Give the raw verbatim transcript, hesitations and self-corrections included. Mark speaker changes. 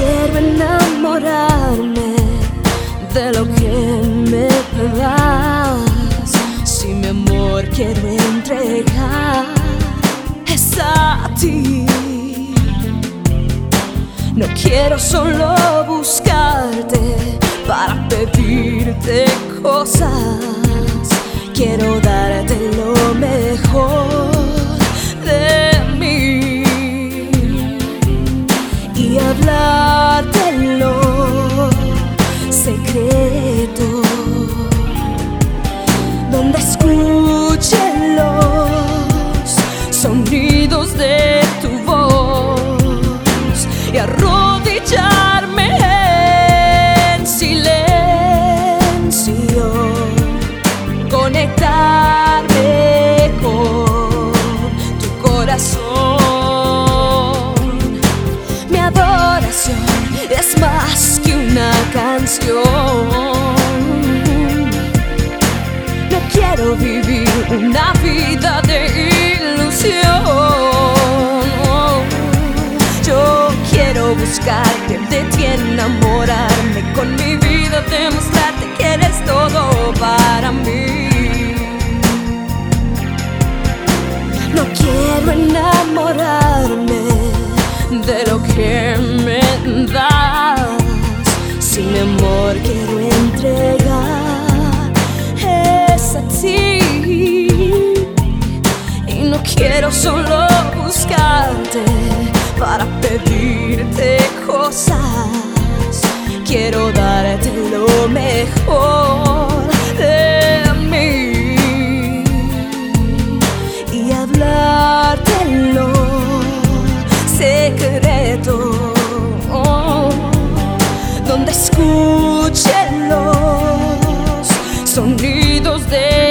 Speaker 1: quiero enamorarme de lo que me das. Si mi amor quiero entregar es a ti. No quiero solo buscarte para pedirte cosas. Quiero darte lo mejor de mí y hablártelo secreto, donde escuchen los sonidos de tu voz y arrodillarme en silencio, conectarme con tu corazón. Mi adoración es más que una canción. No quiero vivir una vida de ilusión. Yo quiero buscarte, de ti enamorarme, con mi vida demostrarte que eres todo para mí. No quiero enamorarme de lo que me das. Si mi amor quiero entregar es a ti. Y no quiero solo buscarte para pedirte cosas. Quiero darte lo mejor de mí y hablártelo secreto, oh, donde escuchen los sonidos de